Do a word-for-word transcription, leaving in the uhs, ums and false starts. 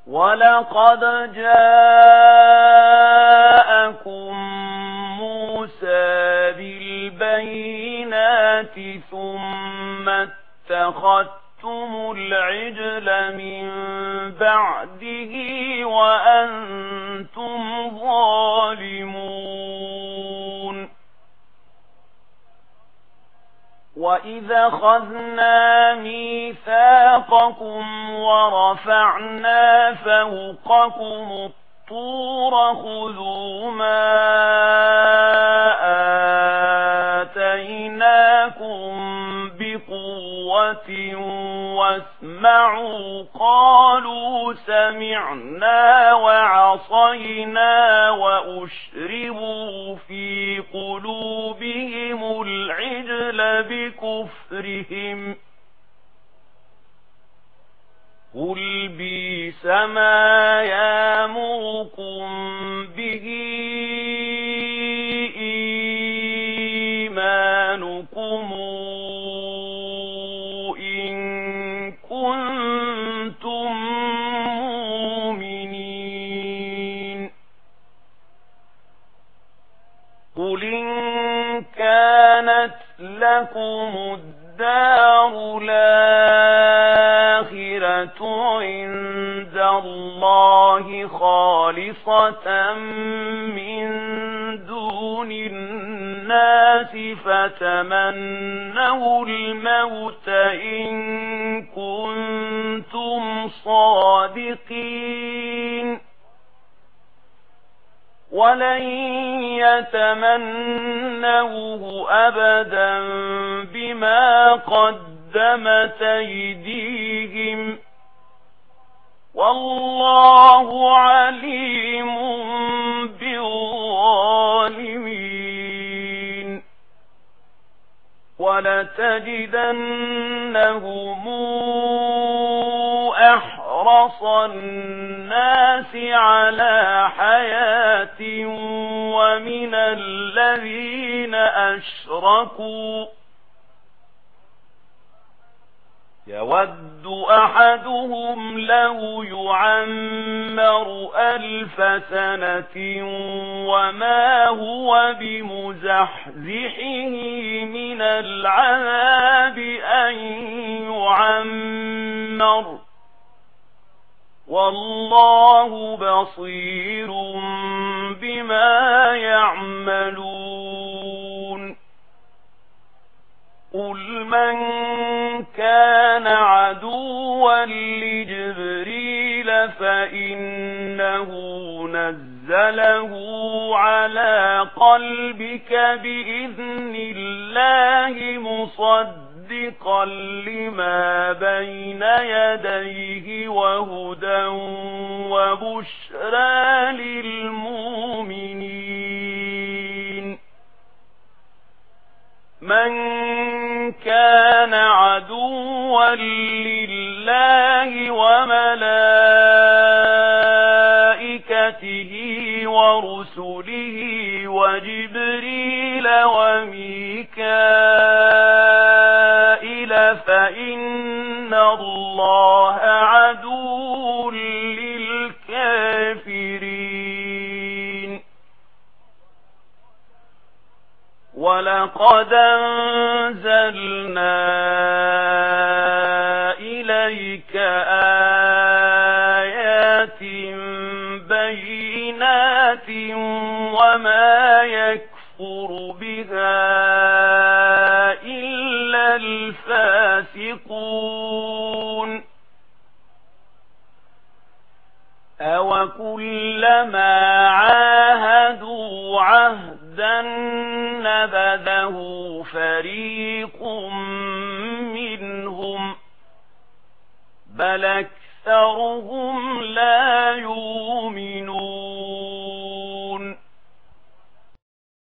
ولقد جاءكم موسى بالبينات ثم اتخذتم العجل من بعده وأنتم ظالمون وَإِذَا أَخَذْنَا مِيثَاقَكُمْ وَرَفَعْنَا فَوْقَكُمُ الطُّورَ خُذُوا مَا آتَيْنَاكُمْ بِقُوَّةٍ وَاسْمَعُوا قَالُوا سَمِعْنَا وَعَصَيْنَا وَأُشْرِبُوا فِي قُلُوبِهِمُ الْعِجْلَ بِكُفْرِهِمْ قُلْ بِئْسَ مَا يَأْمُرُكُم بِهِ إِيمَانُكُمْ إِن كُنتُم مُّؤْمِنِينَ قُلْ إِن كَانَتْ لَكُمُ الدَّارُ الْآخِرَةُ عِندَ اللَّهِ خَالِصَةً مِّن دُونِ النَّاسِ فَتَمَنَّوُا الْمَوْتَ إِن كُنتُمْ صَادِقِينَ وَلَن يَتَمَنَّوْهُ أَبَدًا بِمَا قَدَّمَتْ أَيْدِيهِمْ وَاللَّهُ عَلِيمٌ بِالظَّالِمِينَ وَلَتَجِدَنَّهُمْ أَحْرَصَ النَّاسِ عَلَى حَيَاةٍ وَمِنَ الَّذِينَ أَشْرَكُوا يَوَدُّ أَحَدُهُمْ لَوْ يُعَمَّرُ أَلْفَ سَنَةٍ وَمَا هُوَ بِمُزَحْزِحِهِ مِنَ الْعَذَابِ أَن يُعَمَّرَ وَاللَّهُ بَصِيرٌ بِمَا يَعْمَلُونَ قُلْ مَنْ كَانَ عَدُوًّا لِجِبْرِيلَ فَإِنَّهُ نَزَّلَهُ عَلَى قَلْبِكَ بِإِذْنِ اللَّهِ مُصَدِّقًا لِمَا بَيْنَ يَدَيْهِ وَهُدًى وَبُشْرَى لِلْمُؤْمِنِينَ مَنْ كَانَ عَدُوًّا لِلَّهِ وَمَلَائِكَتِهِ وَرُسُلِهِ وَجِبْرِيلَ وَمِيكَائِيلَ فَإِنَّ اللَّهَ عَدُوٌّ لِلْكَافِرِينَ وَلَقَدْ أَنزَلْنَا إِلَيْكَ آيَاتٍ بَيِّنَاتٍ وَمَا يَكْفُرُ بِهَا إِلَّا الْفَاسِقُونَ أَوَكُلَّمَا عَاهَدُوا عَهْدًا نَبَذَهُ فَرِيقٌ مِّنْهُمْ بَلْ أَكْثَرُهُمْ لَا يُؤْمِنُونَ